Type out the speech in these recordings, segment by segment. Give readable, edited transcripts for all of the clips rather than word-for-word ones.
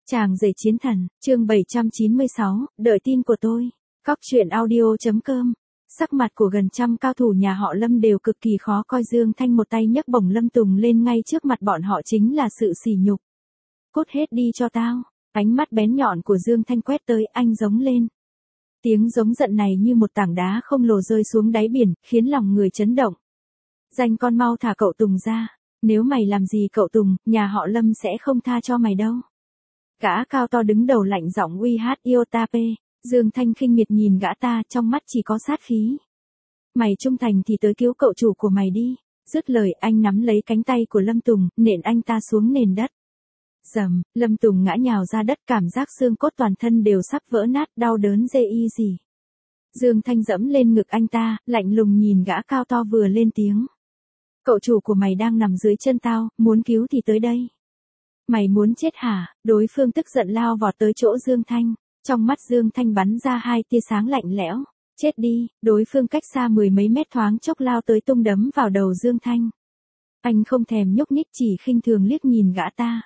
Chàng rể chiến thần, chương 796, đợi tin của tôi. Cóc truyện audio.com. Sắc mặt của gần trăm cao thủ nhà họ Lâm đều cực kỳ khó coi. Dương Thanh một tay nhấc bổng Lâm Tùng lên ngay trước mặt bọn họ chính là sự sỉ nhục. Cút hết đi cho tao. Ánh mắt bén nhọn của Dương Thanh quét tới, anh giống lên. Tiếng giống giận này như một tảng đá không lồ rơi xuống đáy biển, khiến lòng người chấn động. Danh con mau thả cậu Tùng ra. Nếu mày làm gì cậu Tùng, nhà họ Lâm sẽ không tha cho mày đâu. Gã cao to đứng đầu lạnh giọng uy hát Iotape. Dương Thanh khinh miệt nhìn gã ta, trong mắt chỉ có sát khí. Mày trung thành thì tới cứu cậu chủ của mày đi. Dứt lời anh nắm lấy cánh tay của Lâm Tùng, nện anh ta xuống nền đất. Dầm, Lâm Tùng ngã nhào ra đất, cảm giác xương cốt toàn thân đều sắp vỡ nát, đau đớn dê y gì. Dương Thanh dẫm lên ngực anh ta, lạnh lùng nhìn gã cao to vừa lên tiếng. Cậu chủ của mày đang nằm dưới chân tao, muốn cứu thì tới đây. Mày muốn chết hả? Đối phương tức giận lao vọt tới chỗ Dương Thanh. Trong mắt Dương Thanh bắn ra hai tia sáng lạnh lẽo. Chết đi, đối phương cách xa mười mấy mét thoáng chốc lao tới tung đấm vào đầu Dương Thanh. Anh không thèm nhúc nhích, chỉ khinh thường liếc nhìn gã ta.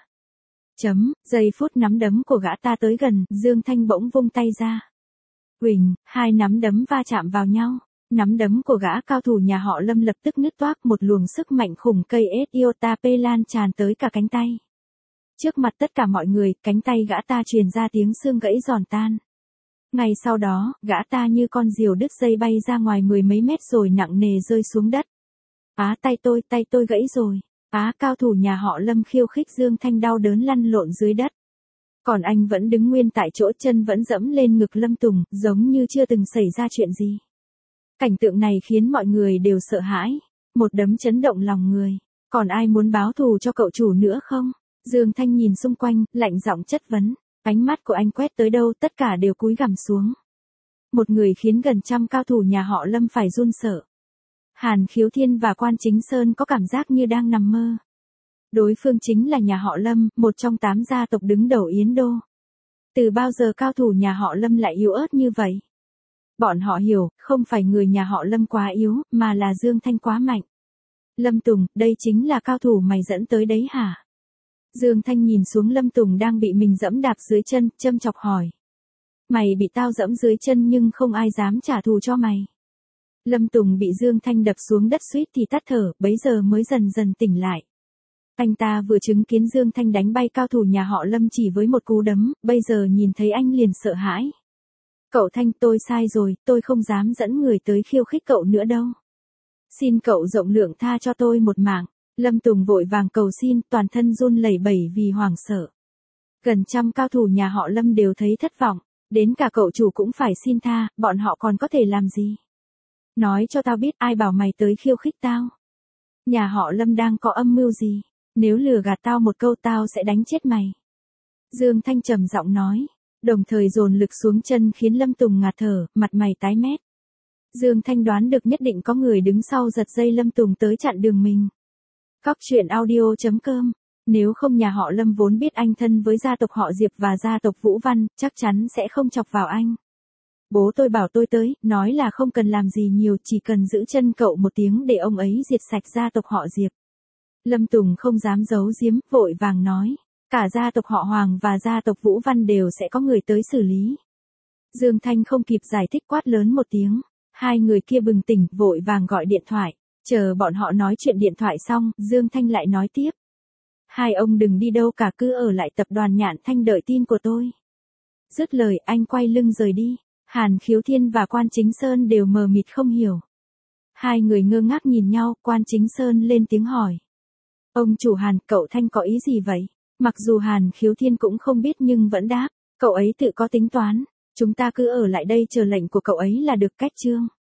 Giây phút nắm đấm của gã ta tới gần, Dương Thanh bỗng vung tay ra. Huỳnh, hai nắm đấm va chạm vào nhau. Nắm đấm của gã cao thủ nhà họ Lâm lập tức nứt toác, một luồng sức mạnh khủng cây Iotape lan tràn tới cả cánh tay. Trước mặt tất cả mọi người, cánh tay gã ta truyền ra tiếng xương gãy giòn tan. Ngay sau đó, gã ta như con diều đứt dây bay ra ngoài mười mấy mét rồi nặng nề rơi xuống đất. Tay tôi gãy rồi. Cao thủ nhà họ Lâm khiêu khích Dương Thanh đau đớn lăn lộn dưới đất. Còn anh vẫn đứng nguyên tại chỗ, chân vẫn dẫm lên ngực Lâm Tùng, giống như chưa từng xảy ra chuyện gì. Cảnh tượng này khiến mọi người đều sợ hãi. Một đấm chấn động lòng người. Còn ai muốn báo thù cho cậu chủ nữa không? Dương Thanh nhìn xung quanh, lạnh giọng chất vấn. Ánh mắt của anh quét tới đâu tất cả đều cúi gằm xuống. Một người khiến gần trăm cao thủ nhà họ Lâm phải run sợ. Hàn Khiếu Thiên và Quan Chính Sơn có cảm giác như đang nằm mơ. Đối phương chính là nhà họ Lâm, một trong 8 gia tộc đứng đầu Yến Đô. Từ bao giờ cao thủ nhà họ Lâm lại yếu ớt như vậy? Bọn họ hiểu, không phải người nhà họ Lâm quá yếu, mà là Dương Thanh quá mạnh. Lâm Tùng, đây chính là cao thủ mày dẫn tới đấy hả? Dương Thanh nhìn xuống Lâm Tùng đang bị mình dẫm đạp dưới chân, châm chọc hỏi. Mày bị tao dẫm dưới chân nhưng không ai dám trả thù cho mày. Lâm Tùng bị Dương Thanh đập xuống đất suýt thì tắt thở, bấy giờ mới dần dần tỉnh lại. Anh ta vừa chứng kiến Dương Thanh đánh bay cao thủ nhà họ Lâm chỉ với một cú đấm, bây giờ nhìn thấy anh liền sợ hãi. Cậu Thanh, tôi sai rồi, tôi không dám dẫn người tới khiêu khích cậu nữa đâu. Xin cậu rộng lượng tha cho tôi một mạng. Lâm Tùng vội vàng cầu xin, toàn thân run lẩy bẩy vì hoảng sợ. Gần trăm cao thủ nhà họ Lâm đều thấy thất vọng, đến cả cậu chủ cũng phải xin tha, bọn họ còn có thể làm gì? Nói cho tao biết ai bảo mày tới khiêu khích tao. Nhà họ Lâm đang có âm mưu gì? Nếu lừa gạt tao một câu tao sẽ đánh chết mày. Dương Thanh trầm giọng nói, đồng thời dồn lực xuống chân khiến Lâm Tùng ngạt thở, mặt mày tái mét. Dương Thanh đoán được nhất định có người đứng sau giật dây Lâm Tùng tới chặn đường mình. Cóc truyện audio.com. Nếu không nhà họ Lâm vốn biết anh thân với gia tộc họ Diệp và gia tộc Vũ Văn, chắc chắn sẽ không chọc vào anh. Bố tôi bảo tôi tới, nói là không cần làm gì nhiều, chỉ cần giữ chân cậu một tiếng để ông ấy diệt sạch gia tộc họ Diệp. Lâm Tùng không dám giấu giếm, vội vàng nói. Cả gia tộc họ Hoàng và gia tộc Vũ Văn đều sẽ có người tới xử lý. Dương Thanh không kịp giải thích quát lớn một tiếng. Hai người kia bừng tỉnh, vội vàng gọi điện thoại. Chờ bọn họ nói chuyện điện thoại xong, Dương Thanh lại nói tiếp. Hai ông đừng đi đâu cả, cứ ở lại tập đoàn Nhạn Thanh đợi tin của tôi. Dứt lời anh quay lưng rời đi. Hàn Khiếu Thiên và Quan Chính Sơn đều mờ mịt không hiểu. Hai người ngơ ngác nhìn nhau, Quan Chính Sơn lên tiếng hỏi. Ông chủ Hàn, cậu Thanh có ý gì vậy? Mặc dù Hàn Khiếu Thiên cũng không biết nhưng vẫn đáp. Cậu ấy tự có tính toán. Chúng ta cứ ở lại đây chờ lệnh của cậu ấy là được, cách chương.